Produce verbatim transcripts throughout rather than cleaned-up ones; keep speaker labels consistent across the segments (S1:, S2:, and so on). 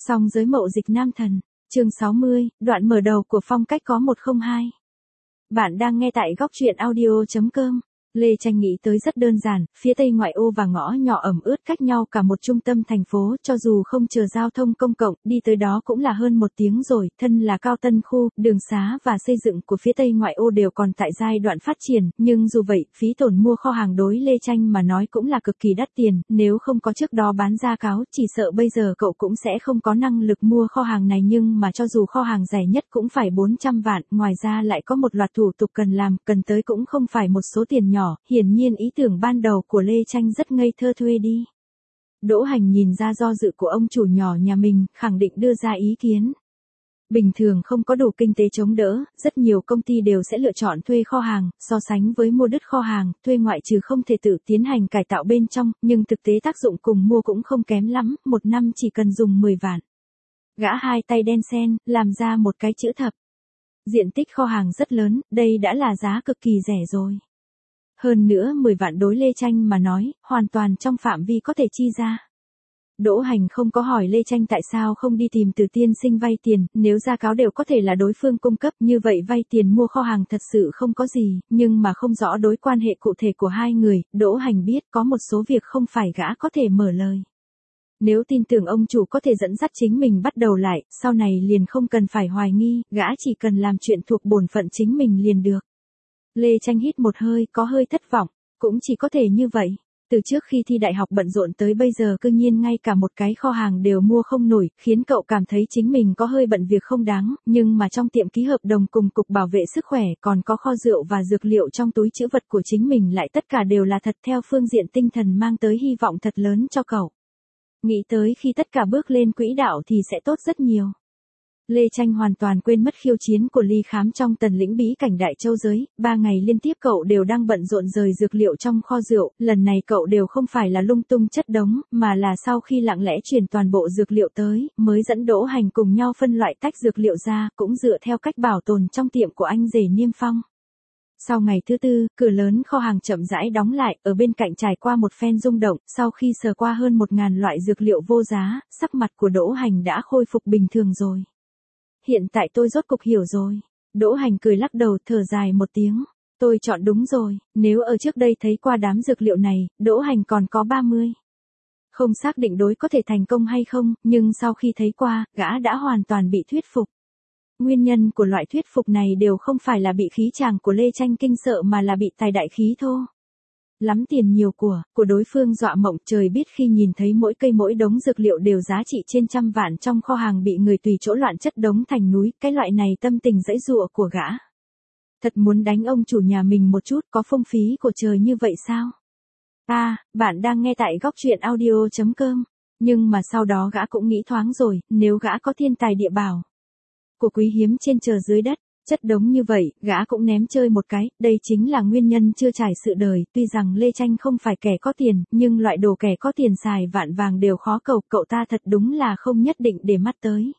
S1: Song giới mậu dịch nam thần, chương sáu mươi, đoạn mở đầu của phong cách có một không hai. Bạn đang nghe tại góc truyện audio chấm com. Lê Tranh nghĩ tới rất đơn giản, phía tây ngoại ô và ngõ nhỏ ẩm ướt cách nhau cả một trung tâm thành phố, cho dù không chờ giao thông công cộng, đi tới đó cũng là hơn một tiếng rồi, thân là cao tân khu, đường xá và xây dựng của phía tây ngoại ô đều còn tại giai đoạn phát triển, nhưng dù vậy, phí tổn mua kho hàng đối Lê Tranh mà nói cũng là cực kỳ đắt tiền, nếu không có trước đó bán ra cáo, chỉ sợ bây giờ cậu cũng sẽ không có năng lực mua kho hàng này, nhưng mà cho dù kho hàng rẻ nhất cũng phải bốn trăm vạn, ngoài ra lại có một loạt thủ tục cần làm, cần tới cũng không phải một số tiền nhỏ. Hiển nhiên ý tưởng ban đầu của Lê Tranh rất ngây thơ, thuê đi. Đỗ Hành nhìn ra do dự của ông chủ nhỏ nhà mình, khẳng định đưa ra ý kiến. Bình thường không có đủ kinh tế chống đỡ, rất nhiều công ty đều sẽ lựa chọn thuê kho hàng, so sánh với mua đứt kho hàng, thuê ngoại trừ không thể tự tiến hành cải tạo bên trong, nhưng thực tế tác dụng cùng mua cũng không kém lắm, một năm chỉ cần dùng mười vạn. Gã hai tay đen sen, làm ra một cái chữ thập. Diện tích kho hàng rất lớn, đây đã là giá cực kỳ rẻ rồi. Hơn nữa mười vạn đối Lê Tranh mà nói, hoàn toàn trong phạm vi có thể chi ra. Đỗ Hành không có hỏi Lê Tranh tại sao không đi tìm Từ tiên sinh vay tiền, nếu ra cáo đều có thể là đối phương cung cấp, như vậy vay tiền mua kho hàng thật sự không có gì, nhưng mà không rõ đối quan hệ cụ thể của hai người, Đỗ Hành biết có một số việc không phải gã có thể mở lời. Nếu tin tưởng ông chủ có thể dẫn dắt chính mình bắt đầu lại, sau này liền không cần phải hoài nghi, gã chỉ cần làm chuyện thuộc bổn phận chính mình liền được. Lê Tranh hít một hơi, có hơi thất vọng, cũng chỉ có thể như vậy. Từ trước khi thi đại học bận rộn tới bây giờ cư nhiên ngay cả một cái kho hàng đều mua không nổi, khiến cậu cảm thấy chính mình có hơi bận việc không đáng, nhưng mà trong tiệm ký hợp đồng cùng Cục Bảo vệ Sức khỏe còn có kho rượu và dược liệu trong túi trữ vật của chính mình lại tất cả đều là thật, theo phương diện tinh thần mang tới hy vọng thật lớn cho cậu. Nghĩ tới khi tất cả bước lên quỹ đạo thì sẽ tốt rất nhiều. Lê Tranh hoàn toàn quên mất khiêu chiến của Ly Khám trong tần lĩnh bí cảnh Đại Châu giới, ba ngày liên tiếp cậu đều đang bận rộn rời dược liệu trong kho rượu, lần này cậu đều không phải là lung tung chất đống, mà là sau khi lặng lẽ chuyển toàn bộ dược liệu tới, mới dẫn Đỗ Hành cùng nhau phân loại tách dược liệu ra, cũng dựa theo cách bảo tồn trong tiệm của anh rể Niêm Phong. Sau ngày thứ tư, cửa lớn kho hàng chậm rãi đóng lại, ở bên cạnh trải qua một phen rung động, sau khi sờ qua hơn một ngàn loại dược liệu vô giá, sắc mặt của Đỗ Hành đã khôi phục bình thường rồi. Hiện tại tôi rốt cục hiểu rồi. Đỗ Hành cười lắc đầu, thở dài một tiếng. Tôi chọn đúng rồi, nếu ở trước đây thấy qua đám dược liệu này, Đỗ Hành còn có ba mươi. Không xác định đối có thể thành công hay không, nhưng sau khi thấy qua, gã đã hoàn toàn bị thuyết phục. Nguyên nhân của loại thuyết phục này đều không phải là bị khí chàng của Lê Tranh kinh sợ mà là bị tài đại khí thô. Lắm tiền nhiều của, của đối phương dọa mộng, trời biết khi nhìn thấy mỗi cây mỗi đống dược liệu đều giá trị trên trăm vạn trong kho hàng bị người tùy chỗ loạn chất đống thành núi, cái loại này tâm tình dãy dụa của gã. Thật muốn đánh ông chủ nhà mình một chút, có phung phí của trời như vậy sao? À, bạn đang nghe tại góc truyện audio chấm com, nhưng mà sau đó gã cũng nghĩ thoáng rồi, nếu gã có thiên tài địa bảo, của quý hiếm trên trời dưới đất, chất đống như vậy, gã cũng ném chơi một cái, đây chính là nguyên nhân chưa trải sự đời, tuy rằng Lê Tranh không phải kẻ có tiền, nhưng loại đồ kẻ có tiền xài vạn vàng đều khó cầu, cậu ta thật đúng là không nhất định để mắt tới.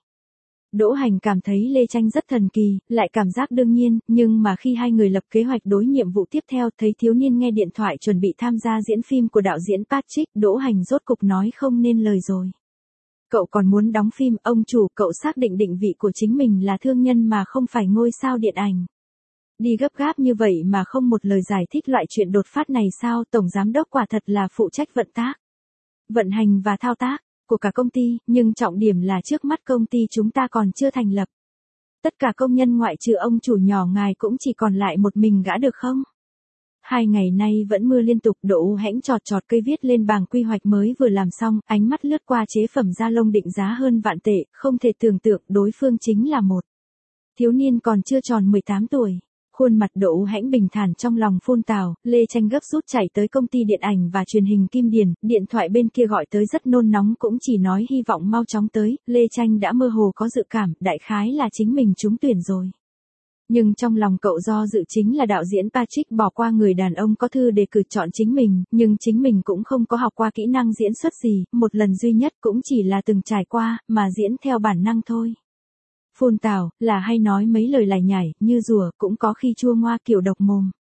S1: Đỗ Hành cảm thấy Lê Tranh rất thần kỳ, lại cảm giác đương nhiên, nhưng mà khi hai người lập kế hoạch đối nhiệm vụ tiếp theo, thấy thiếu niên nghe điện thoại chuẩn bị tham gia diễn phim của đạo diễn Patrick, Đỗ Hành rốt cục nói không nên lời rồi. Cậu còn muốn đóng phim, ông chủ, cậu xác định định vị của chính mình là thương nhân mà không phải ngôi sao điện ảnh. Đi gấp gáp như vậy mà không một lời giải thích loại chuyện đột phát này sao? Tổng giám đốc quả thật là phụ trách vận tác, vận hành và thao tác của cả công ty, nhưng trọng điểm là trước mắt công ty chúng ta còn chưa thành lập. Tất cả công nhân ngoại trừ ông chủ nhỏ ngài cũng chỉ còn lại một mình gã được không? Hai ngày nay vẫn mưa liên tục, Đỗ Hãnh chọt chọt cây viết lên bảng quy hoạch mới vừa làm xong, ánh mắt lướt qua chế phẩm da lông định giá hơn vạn tệ, không thể tưởng tượng đối phương chính là một thiếu niên còn chưa tròn mười tám tuổi. Khuôn mặt Đỗ Hãnh bình thản, trong lòng phun tào, Lê Tranh gấp rút chạy tới công ty điện ảnh và truyền hình Kim Điền, điện thoại bên kia gọi tới rất nôn nóng, cũng chỉ nói hy vọng mau chóng tới. Lê Tranh đã mơ hồ có dự cảm, đại khái là chính mình trúng tuyển rồi. Nhưng trong lòng cậu do dự chính là đạo diễn Patrick bỏ qua người đàn ông có thư đề cử chọn chính mình, nhưng chính mình cũng không có học qua kỹ năng diễn xuất gì, một lần duy nhất cũng chỉ là từng trải qua, mà diễn theo bản năng thôi. Phun tào, là hay nói mấy lời lải nhải, như rùa, cũng có khi chua ngoa kiểu độc mồm.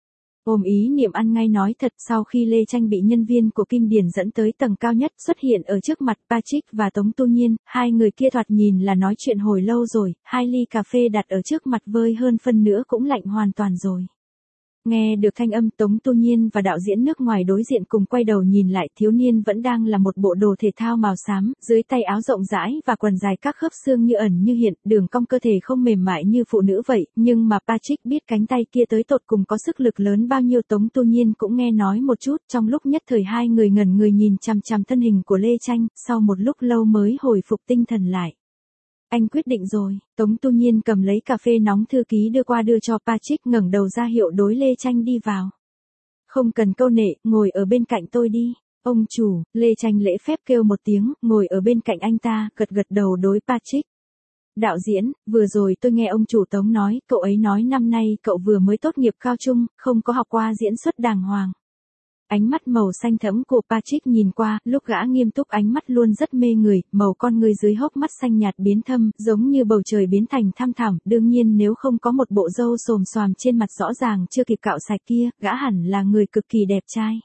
S1: Ôm ý niệm ăn ngay nói thật, sau khi Lê Tranh bị nhân viên của Kim Điền dẫn tới tầng cao nhất, xuất hiện ở trước mặt Patrick và Tống Tu Nhiên, hai người kia thoạt nhìn là nói chuyện hồi lâu rồi, hai ly cà phê đặt ở trước mặt vơi hơn phân nữa cũng lạnh hoàn toàn rồi. Nghe được thanh âm, Tống Tu Nhiên và đạo diễn nước ngoài đối diện cùng quay đầu nhìn lại, thiếu niên vẫn đang là một bộ đồ thể thao màu xám, dưới tay áo rộng rãi và quần dài các khớp xương như ẩn như hiện, đường cong cơ thể không mềm mại như phụ nữ vậy, nhưng mà Patrick biết cánh tay kia tới tột cùng có sức lực lớn bao nhiêu. Tống Tu Nhiên cũng nghe nói một chút, trong lúc nhất thời hai người ngẩn người nhìn chằm chằm thân hình của Lê Tranh, sau một lúc lâu mới hồi phục tinh thần lại. Anh quyết định rồi. Tống Tu Nhiên cầm lấy cà phê nóng thư ký đưa qua đưa cho Patrick, ngẩng đầu ra hiệu đối Lê Tranh đi vào. Không cần câu nệ, ngồi ở bên cạnh tôi đi. Ông chủ. Lê Tranh lễ phép kêu một tiếng, ngồi ở bên cạnh anh ta, gật gật đầu đối Patrick. Đạo diễn, vừa rồi tôi nghe ông chủ Tống nói, cậu ấy nói năm nay cậu vừa mới tốt nghiệp cao trung, không có học qua diễn xuất đàng hoàng. Ánh mắt màu xanh thẫm của Patrick nhìn qua, lúc gã nghiêm túc ánh mắt luôn rất mê người, màu con người dưới hốc mắt xanh nhạt biến thâm, giống như bầu trời biến thành thăm thẳm, đương nhiên nếu không có một bộ râu xồm xoàm trên mặt rõ ràng chưa kịp cạo sạch kia, gã hẳn là người cực kỳ đẹp trai.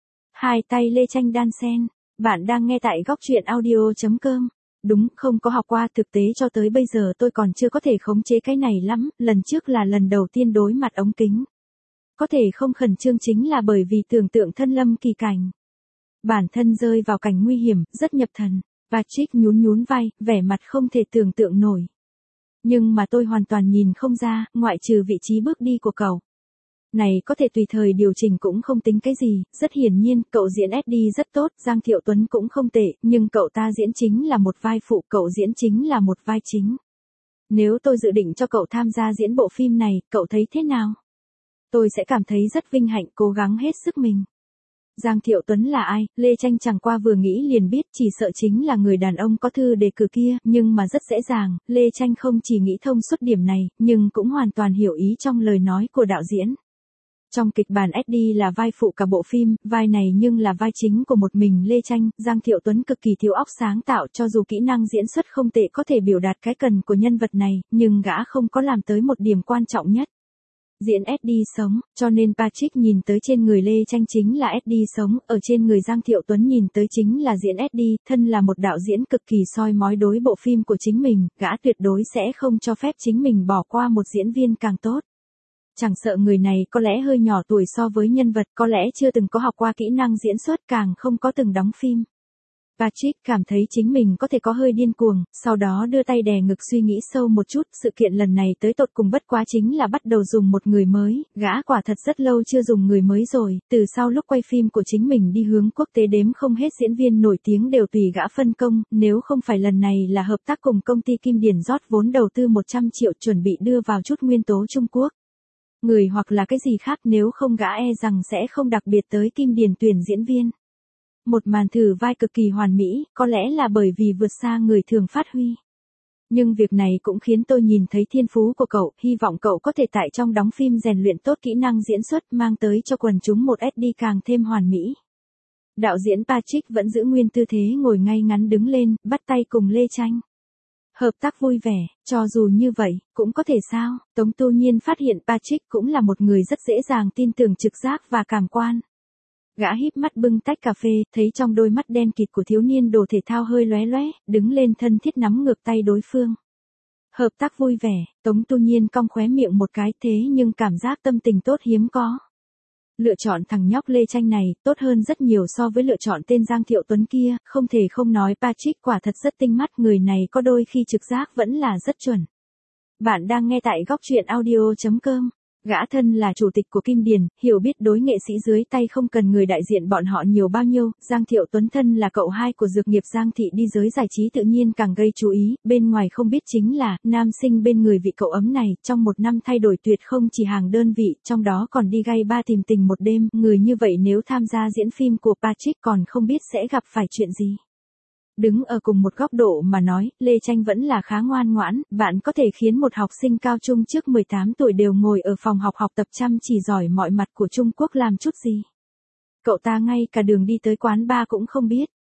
S1: Hai tay Lê Tranh đan sen, bạn đang nghe tại góc truyện audio chấm com. Đúng, không có học qua, thực tế cho tới bây giờ tôi còn chưa có thể khống chế cái này lắm, lần trước là lần đầu tiên đối mặt ống kính. Có thể không khẩn trương chính là bởi vì tưởng tượng thân lâm kỳ cảnh. Bản thân rơi vào cảnh nguy hiểm, rất nhập thần. Patrick nhún nhún vai, vẻ mặt không thể tưởng tượng nổi. Nhưng mà tôi hoàn toàn nhìn không ra, ngoại trừ vị trí bước đi của cậu. Này có thể tùy thời điều chỉnh cũng không tính cái gì, rất hiển nhiên, cậu diễn ét đê rất tốt, Giang Thiệu Tuấn cũng không tệ, nhưng cậu ta diễn chính là một vai phụ, cậu diễn chính là một vai chính. Nếu tôi dự định cho cậu tham gia diễn bộ phim này, cậu thấy thế nào? Tôi sẽ cảm thấy rất vinh hạnh, cố gắng hết sức mình. Giang Thiệu Tuấn là ai? Lê Tranh chẳng qua vừa nghĩ liền biết, chỉ sợ chính là người đàn ông có thư đề cử kia, nhưng mà rất dễ dàng, Lê Tranh không chỉ nghĩ thông suốt điểm này, nhưng cũng hoàn toàn hiểu ý trong lời nói của đạo diễn. Trong kịch bản ét đê là vai phụ cả bộ phim, vai này nhưng là vai chính của một mình Lê Tranh, Giang Thiệu Tuấn cực kỳ thiếu óc sáng tạo, cho dù kỹ năng diễn xuất không tệ có thể biểu đạt cái cần của nhân vật này, nhưng gã không có làm tới một điểm quan trọng nhất. Diễn ét đê sống, cho nên Patrick nhìn tới trên người Lê Tranh chính là ét đê sống, ở trên người Giang Thiệu Tuấn nhìn tới chính là diễn ét đê, thân là một đạo diễn cực kỳ soi mói đối bộ phim của chính mình, gã tuyệt đối sẽ không cho phép chính mình bỏ qua một diễn viên càng tốt. Chẳng sợ người này có lẽ hơi nhỏ tuổi so với nhân vật, có lẽ chưa từng có học qua kỹ năng diễn xuất, càng không có từng đóng phim. Patrick cảm thấy chính mình có thể có hơi điên cuồng, sau đó đưa tay đè ngực suy nghĩ sâu một chút, sự kiện lần này tới tột cùng bất quá chính là bắt đầu dùng một người mới, gã quả thật rất lâu chưa dùng người mới rồi, từ sau lúc quay phim của chính mình đi hướng quốc tế đếm không hết diễn viên nổi tiếng đều tùy gã phân công, nếu không phải lần này là hợp tác cùng công ty Kim Điền rót vốn đầu tư một trăm triệu chuẩn bị đưa vào chút nguyên tố Trung Quốc. Người hoặc là cái gì khác, nếu không gã e rằng sẽ không đặc biệt tới Kim Điền tuyển diễn viên. Một màn thử vai cực kỳ hoàn mỹ, có lẽ là bởi vì vượt xa người thường phát huy. Nhưng việc này cũng khiến tôi nhìn thấy thiên phú của cậu, hy vọng cậu có thể tại trong đóng phim rèn luyện tốt kỹ năng diễn xuất, mang tới cho quần chúng một ét đê càng thêm hoàn mỹ. Đạo diễn Patrick vẫn giữ nguyên tư thế ngồi ngay ngắn đứng lên, bắt tay cùng Lê Tranh. Hợp tác vui vẻ, cho dù như vậy, cũng có thể sao? Tống Tu Nhiên phát hiện Patrick cũng là một người rất dễ dàng tin tưởng trực giác và cảm quan. Gã híp mắt bưng tách cà phê, thấy trong đôi mắt đen kịt của thiếu niên đồ thể thao hơi lóe lóe, đứng lên thân thiết nắm ngược tay đối phương. Hợp tác vui vẻ, Tống Tu Nhiên cong khóe miệng một cái, thế nhưng cảm giác tâm tình tốt hiếm có. Lựa chọn thằng nhóc Lê Tranh này, tốt hơn rất nhiều so với lựa chọn tên Giang Thiệu Tuấn kia, không thể không nói Patrick quả thật rất tinh mắt, người này có đôi khi trực giác vẫn là rất chuẩn. Bạn đang nghe tại góc truyện audio chấm com. Gã thân là chủ tịch của Kim Điền, hiểu biết đối nghệ sĩ dưới tay không cần người đại diện bọn họ nhiều bao nhiêu, Giang Thiệu Tuấn thân là cậu hai của dược nghiệp Giang Thị đi giới giải trí tự nhiên càng gây chú ý, bên ngoài không biết chính là, nam sinh bên người vị cậu ấm này, trong một năm thay đổi tuyệt không chỉ hàng đơn vị, trong đó còn đi gay ba tìm tình một đêm, người như vậy nếu tham gia diễn phim của Patrick còn không biết sẽ gặp phải chuyện gì. Đứng ở cùng một góc độ mà nói, Lê Tranh vẫn là khá ngoan ngoãn, bạn có thể khiến một học sinh cao trung trước mười tám tuổi đều ngồi ở phòng học học tập chăm chỉ giỏi mọi mặt của Trung Quốc làm chút gì. Cậu ta ngay cả đường đi tới quán bar cũng không biết.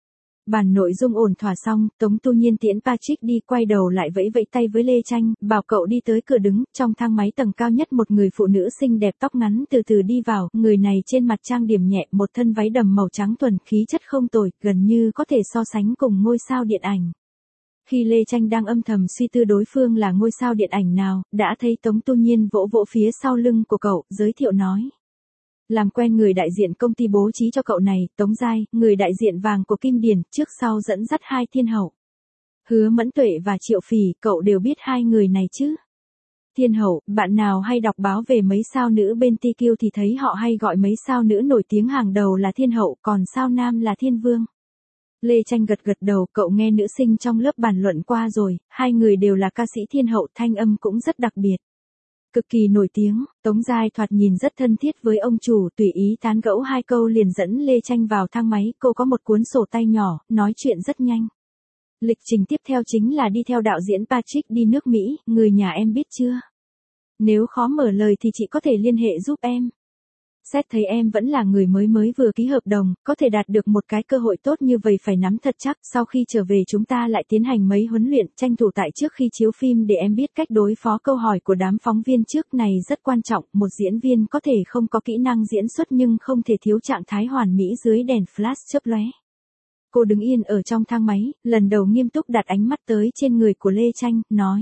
S1: Bản nội dung ổn thỏa xong, Tống Tu Nhiên tiễn Patrick đi, quay đầu lại vẫy vẫy tay với Lê Tranh, bảo cậu đi tới cửa đứng, trong thang máy tầng cao nhất một người phụ nữ xinh đẹp tóc ngắn từ từ đi vào, người này trên mặt trang điểm nhẹ, một thân váy đầm màu trắng thuần, khí chất không tồi, gần như có thể so sánh cùng ngôi sao điện ảnh. Khi Lê Tranh đang âm thầm suy tư đối phương là ngôi sao điện ảnh nào, đã thấy Tống Tu Nhiên vỗ vỗ phía sau lưng của cậu, giới thiệu nói. Làm quen người đại diện công ty bố trí cho cậu này, Tống Giai, người đại diện vàng của Kim Điền, trước sau dẫn dắt hai thiên hậu. Hứa Mẫn Tuệ và Triệu Phỉ, cậu đều biết hai người này chứ. Thiên hậu, bạn nào hay đọc báo về mấy sao nữ bên tê quy thì thấy họ hay gọi mấy sao nữ nổi tiếng hàng đầu là thiên hậu, còn sao nam là thiên vương. Lê Tranh gật gật đầu, cậu nghe nữ sinh trong lớp bàn luận qua rồi, hai người đều là ca sĩ thiên hậu, thanh âm cũng rất đặc biệt. Cực kỳ nổi tiếng, Tống Giai thoạt nhìn rất thân thiết với ông chủ, tùy ý tán gẫu hai câu liền dẫn Lê Tranh vào thang máy, cô có một cuốn sổ tay nhỏ, nói chuyện rất nhanh. Lịch trình tiếp theo chính là đi theo đạo diễn Patrick đi nước Mỹ, người nhà em biết chưa? Nếu khó mở lời thì chị có thể liên hệ giúp em. Xét thấy em vẫn là người mới mới vừa ký hợp đồng, có thể đạt được một cái cơ hội tốt như vậy phải nắm thật chắc, sau khi trở về chúng ta lại tiến hành mấy huấn luyện, tranh thủ tại trước khi chiếu phim để em biết cách đối phó câu hỏi của đám phóng viên trước này rất quan trọng, một diễn viên có thể không có kỹ năng diễn xuất nhưng không thể thiếu trạng thái hoàn mỹ dưới đèn flash chớp lóe. Cô đứng yên ở trong thang máy, lần đầu nghiêm túc đặt ánh mắt tới trên người của Lê Tranh, nói.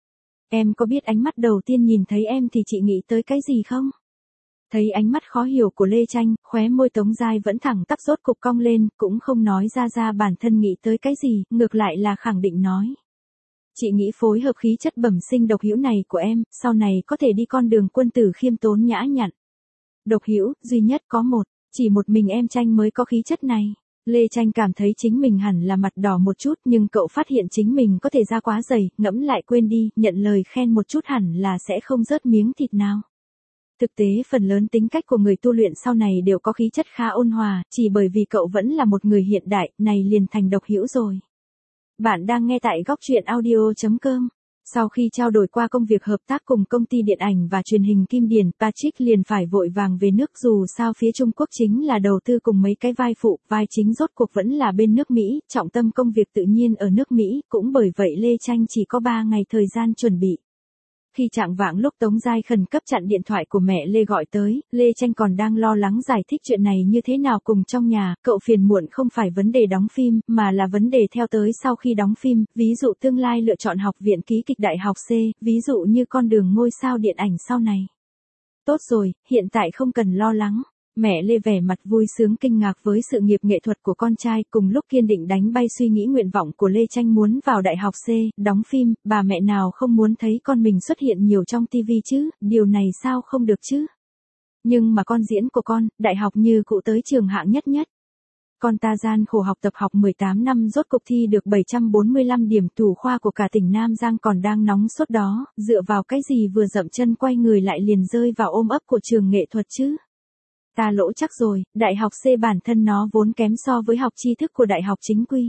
S1: Em có biết ánh mắt đầu tiên nhìn thấy em thì chị nghĩ tới cái gì không? Thấy ánh mắt khó hiểu của Lê Tranh, khóe môi Tống Giai vẫn thẳng tắp rốt cục cong lên, cũng không nói ra ra bản thân nghĩ tới cái gì, ngược lại là khẳng định nói. Chị nghĩ phối hợp khí chất bẩm sinh độc hữu này của em, sau này có thể đi con đường quân tử khiêm tốn nhã nhặn. Độc hữu, duy nhất có một, chỉ một mình em Tranh mới có khí chất này. Lê Tranh cảm thấy chính mình hẳn là mặt đỏ một chút nhưng cậu phát hiện chính mình có thể ra quá dày, ngẫm lại quên đi, nhận lời khen một chút hẳn là sẽ không rớt miếng thịt nào. Thực tế phần lớn tính cách của người tu luyện sau này đều có khí chất khá ôn hòa, chỉ bởi vì cậu vẫn là một người hiện đại, này liền thành độc hữu rồi. Bạn đang nghe tại góc truyện audio chấm com. Sau khi trao đổi qua công việc hợp tác cùng công ty điện ảnh và truyền hình Kim Điền, Patrick liền phải vội vàng về nước dù sao phía Trung Quốc chính là đầu tư cùng mấy cái vai phụ, vai chính rốt cuộc vẫn là bên nước Mỹ, trọng tâm công việc tự nhiên ở nước Mỹ, cũng bởi vậy Lê Tranh chỉ có ba ngày thời gian chuẩn bị. Khi chạng vạng lúc Tống Giai khẩn cấp chặn điện thoại của mẹ Lê gọi tới, Lê Tranh còn đang lo lắng giải thích chuyện này như thế nào cùng trong nhà, cậu phiền muộn không phải vấn đề đóng phim, mà là vấn đề theo tới sau khi đóng phim, ví dụ tương lai lựa chọn học viện ký kịch đại học C, ví dụ như con đường ngôi sao điện ảnh sau này. Tốt rồi, hiện tại không cần lo lắng. Mẹ Lê vẻ mặt vui sướng kinh ngạc với sự nghiệp nghệ thuật của con trai, cùng lúc kiên định đánh bay suy nghĩ nguyện vọng của Lê Tranh muốn vào đại học C, đóng phim, bà mẹ nào không muốn thấy con mình xuất hiện nhiều trong ti vi chứ, điều này sao không được chứ. Nhưng mà con diễn của con, đại học như cụ tới trường hạng nhất nhất. Con ta gian khổ học tập học mười tám năm rốt cục thi được bảy trăm bốn mươi lăm điểm, thủ khoa của cả tỉnh Nam Giang còn đang nóng sốt đó, dựa vào cái gì vừa dậm chân quay người lại liền rơi vào ôm ấp của trường nghệ thuật chứ. Ta lỗ chắc rồi, đại học C bản thân nó vốn kém so với học tri thức của đại học chính quy.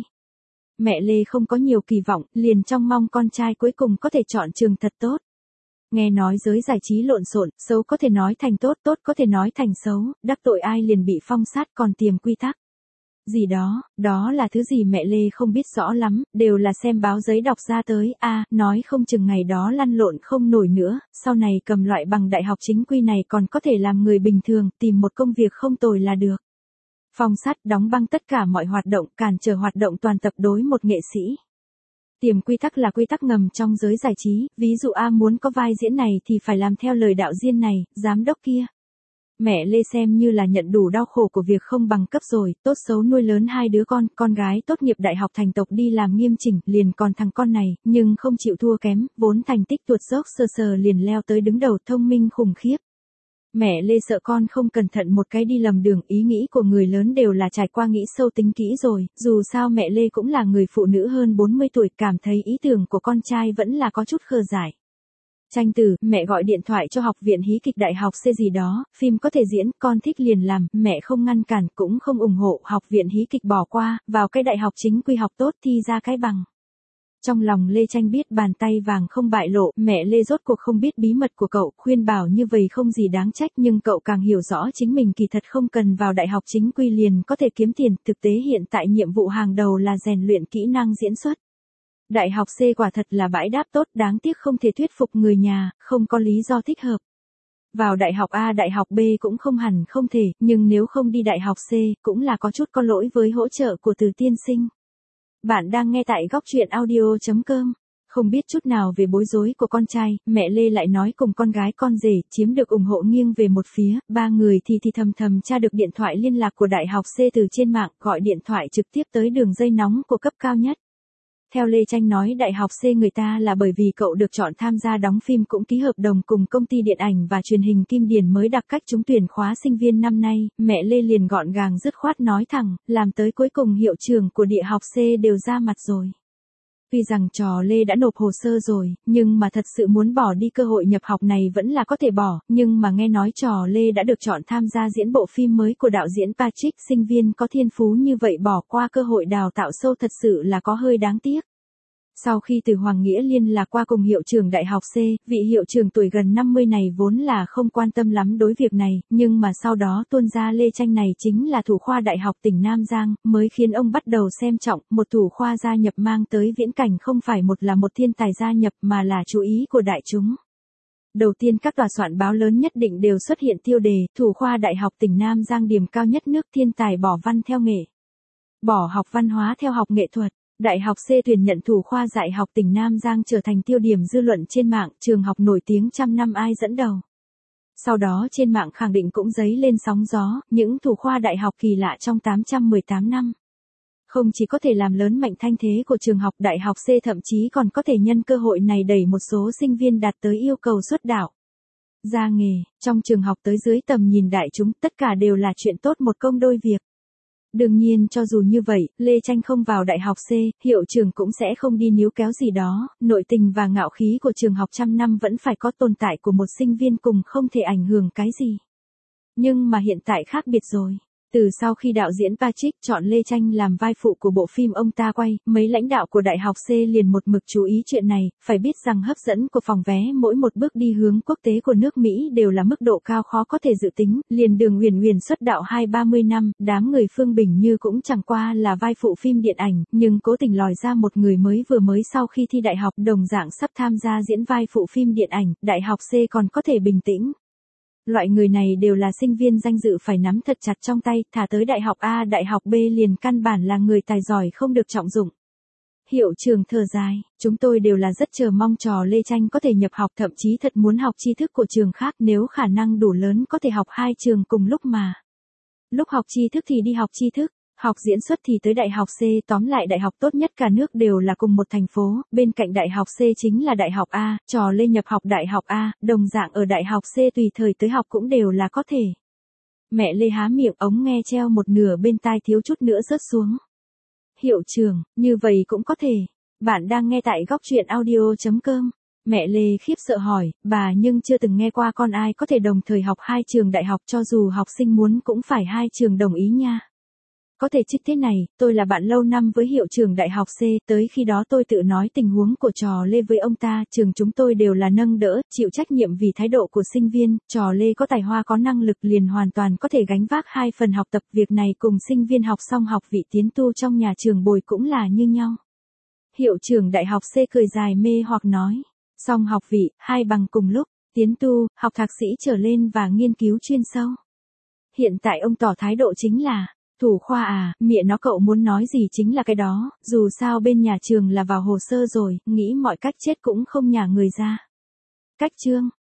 S1: Mẹ Lê không có nhiều kỳ vọng, liền trong mong con trai cuối cùng có thể chọn trường thật tốt. Nghe nói giới giải trí lộn xộn, xấu có thể nói thành tốt, tốt có thể nói thành xấu, đắc tội ai liền bị phong sát còn tiềm quy tắc. Gì đó, đó là thứ gì mẹ Lê không biết rõ lắm, đều là xem báo giấy đọc ra tới, a à, nói không chừng ngày đó lăn lộn không nổi nữa, sau này cầm loại bằng đại học chính quy này còn có thể làm người bình thường, tìm một công việc không tồi là được. Phong sát đóng băng tất cả mọi hoạt động, cản trở hoạt động toàn tập đối một nghệ sĩ. Tiềm quy tắc là quy tắc ngầm trong giới giải trí, ví dụ A muốn có vai diễn này thì phải làm theo lời đạo diễn này, giám đốc kia. Mẹ Lê xem như là nhận đủ đau khổ của việc không bằng cấp rồi, tốt xấu nuôi lớn hai đứa con, con gái tốt nghiệp đại học thành tộc đi làm nghiêm chỉnh, liền còn thằng con này, nhưng không chịu thua kém, vốn thành tích tuột dốc sờ sờ liền leo tới đứng đầu, thông minh khủng khiếp. Mẹ Lê sợ con không cẩn thận một cái đi lầm đường, ý nghĩ của người lớn đều là trải qua nghĩ sâu tính kỹ rồi, dù sao mẹ Lê cũng là người phụ nữ hơn bốn mươi tuổi, cảm thấy ý tưởng của con trai vẫn là có chút khờ dại. Tranh tử, mẹ gọi điện thoại cho học viện hí kịch đại học C gì đó, phim có thể diễn, con thích liền làm, mẹ không ngăn cản, cũng không ủng hộ, học viện hí kịch bỏ qua, vào cái đại học chính quy học tốt thi ra cái bằng. Trong lòng Lê Tranh biết bàn tay vàng không bại lộ, mẹ Lê rốt cuộc không biết bí mật của cậu, khuyên bảo như vậy không gì đáng trách, nhưng cậu càng hiểu rõ chính mình kỳ thật không cần vào đại học chính quy liền có thể kiếm tiền, thực tế hiện tại nhiệm vụ hàng đầu là rèn luyện kỹ năng diễn xuất. Đại học C quả thật là bãi đáp tốt, đáng tiếc không thể thuyết phục người nhà, không có lý do thích hợp. Vào đại học A đại học B cũng không hẳn không thể, nhưng nếu không đi đại học C, cũng là có chút có lỗi với hỗ trợ của Từ tiên sinh. Bạn đang nghe tại góc truyện audio chấm com. Không biết chút nào về bối rối của con trai, mẹ Lê lại nói cùng con gái con rể chiếm được ủng hộ nghiêng về một phía, ba người thì thì thầm thầm tra được điện thoại liên lạc của đại học C từ trên mạng, gọi điện thoại trực tiếp tới đường dây nóng của cấp cao nhất. Theo Lê Tranh nói đại học C người ta là bởi vì cậu được chọn tham gia đóng phim cũng ký hợp đồng cùng công ty điện ảnh và truyền hình Kim Điền mới đặc cách trúng tuyển khóa sinh viên năm nay, mẹ Lê liền gọn gàng dứt khoát nói thẳng, làm tới cuối cùng hiệu trưởng của địa học C đều ra mặt rồi. Tuy rằng trò Lê đã nộp hồ sơ rồi, nhưng mà thật sự muốn bỏ đi cơ hội nhập học này vẫn là có thể bỏ, nhưng mà nghe nói trò Lê đã được chọn tham gia diễn bộ phim mới của đạo diễn Patrick, sinh viên có thiên phú như vậy bỏ qua cơ hội đào tạo sâu thật sự là có hơi đáng tiếc. Sau khi từ Hoàng Nghĩa liên lạc qua cùng hiệu trưởng đại học C, vị hiệu trưởng tuổi gần năm mươi này vốn là không quan tâm lắm đối việc này, nhưng mà sau đó tuôn ra Lê Tranh này chính là thủ khoa đại học tỉnh Nam Giang, mới khiến ông bắt đầu xem trọng, một thủ khoa gia nhập mang tới viễn cảnh không phải một là một thiên tài gia nhập mà là chú ý của đại chúng. Đầu tiên các tòa soạn báo lớn nhất định đều xuất hiện tiêu đề, thủ khoa đại học tỉnh Nam Giang điểm cao nhất nước, thiên tài bỏ văn theo nghề. Bỏ học văn hóa theo học nghệ thuật. Đại học C tuyển nhận thủ khoa dạy học tỉnh Nam Giang trở thành tiêu điểm dư luận trên mạng, trường học nổi tiếng trăm năm ai dẫn đầu. Sau đó trên mạng khẳng định cũng dấy lên sóng gió, những thủ khoa đại học kỳ lạ trong tám trăm mười tám năm. Không chỉ có thể làm lớn mạnh thanh thế của trường học, đại học C thậm chí còn có thể nhân cơ hội này đẩy một số sinh viên đạt tới yêu cầu xuất đạo. Ra nghề, trong trường học tới dưới tầm nhìn đại chúng, tất cả đều là chuyện tốt một công đôi việc. Đương nhiên cho dù như vậy, Lê Tranh không vào đại học C, hiệu trưởng cũng sẽ không đi níu kéo gì đó, nội tình và ngạo khí của trường học trăm năm vẫn phải có, tồn tại của một sinh viên cùng không thể ảnh hưởng cái gì. Nhưng mà hiện tại khác biệt rồi. Từ sau khi đạo diễn Patrick chọn Lê Tranh làm vai phụ của bộ phim ông ta quay, mấy lãnh đạo của đại học C liền một mực chú ý chuyện này, phải biết rằng hấp dẫn của phòng vé mỗi một bước đi hướng quốc tế của nước Mỹ đều là mức độ cao khó có thể dự tính, liền Đường Uyển Uyển xuất đạo hai ba mươi năm, đám người Phương Bình Như cũng chẳng qua là vai phụ phim điện ảnh, nhưng cố tình lòi ra một người mới vừa mới sau khi thi đại học đồng dạng sắp tham gia diễn vai phụ phim điện ảnh, đại học C còn có thể bình tĩnh. Loại người này đều là sinh viên danh dự phải nắm thật chặt trong tay, thả tới đại học A đại học B liền căn bản là người tài giỏi không được trọng dụng. Hiệu trưởng thở dài, chúng tôi đều là rất chờ mong trò Lê Tranh có thể nhập học, thậm chí thật muốn học tri thức của trường khác, nếu khả năng đủ lớn có thể học hai trường cùng lúc mà. Lúc học tri thức thì đi học tri thức, học diễn xuất thì tới đại học C, tóm lại đại học tốt nhất cả nước đều là cùng một thành phố, bên cạnh đại học C chính là đại học A, trò Lê nhập học đại học A, đồng dạng ở đại học C tùy thời tới học cũng đều là có thể. Mẹ Lê há miệng, ống nghe treo một nửa bên tai thiếu chút nữa rớt xuống. Hiệu trưởng, như vậy cũng có thể. Bạn đang nghe tại góc truyện audio chấm com. Mẹ Lê khiếp sợ hỏi, bà nhưng chưa từng nghe qua con ai có thể đồng thời học hai trường đại học, cho dù học sinh muốn cũng phải hai trường đồng ý nha. Có thể chứ, thế này, tôi là bạn lâu năm với hiệu trưởng đại học C, tới khi đó tôi tự nói tình huống của trò Lê với ông ta, trường chúng tôi đều là nâng đỡ, chịu trách nhiệm vì thái độ của sinh viên, trò Lê có tài hoa có năng lực liền hoàn toàn có thể gánh vác hai phần học tập, việc này cùng sinh viên học xong học vị tiến tu trong nhà trường bồi cũng là như nhau. Hiệu trưởng đại học C cười dài mê hoặc nói, xong học vị, hai bằng cùng lúc, tiến tu, học thạc sĩ trở lên và nghiên cứu chuyên sâu. Hiện tại ông tỏ thái độ chính là, thủ khoa à, mẹ nó cậu muốn nói gì chính là cái đó, dù sao bên nhà trường là vào hồ sơ rồi, nghĩ mọi cách chết cũng không nhả người ra. Cách chương,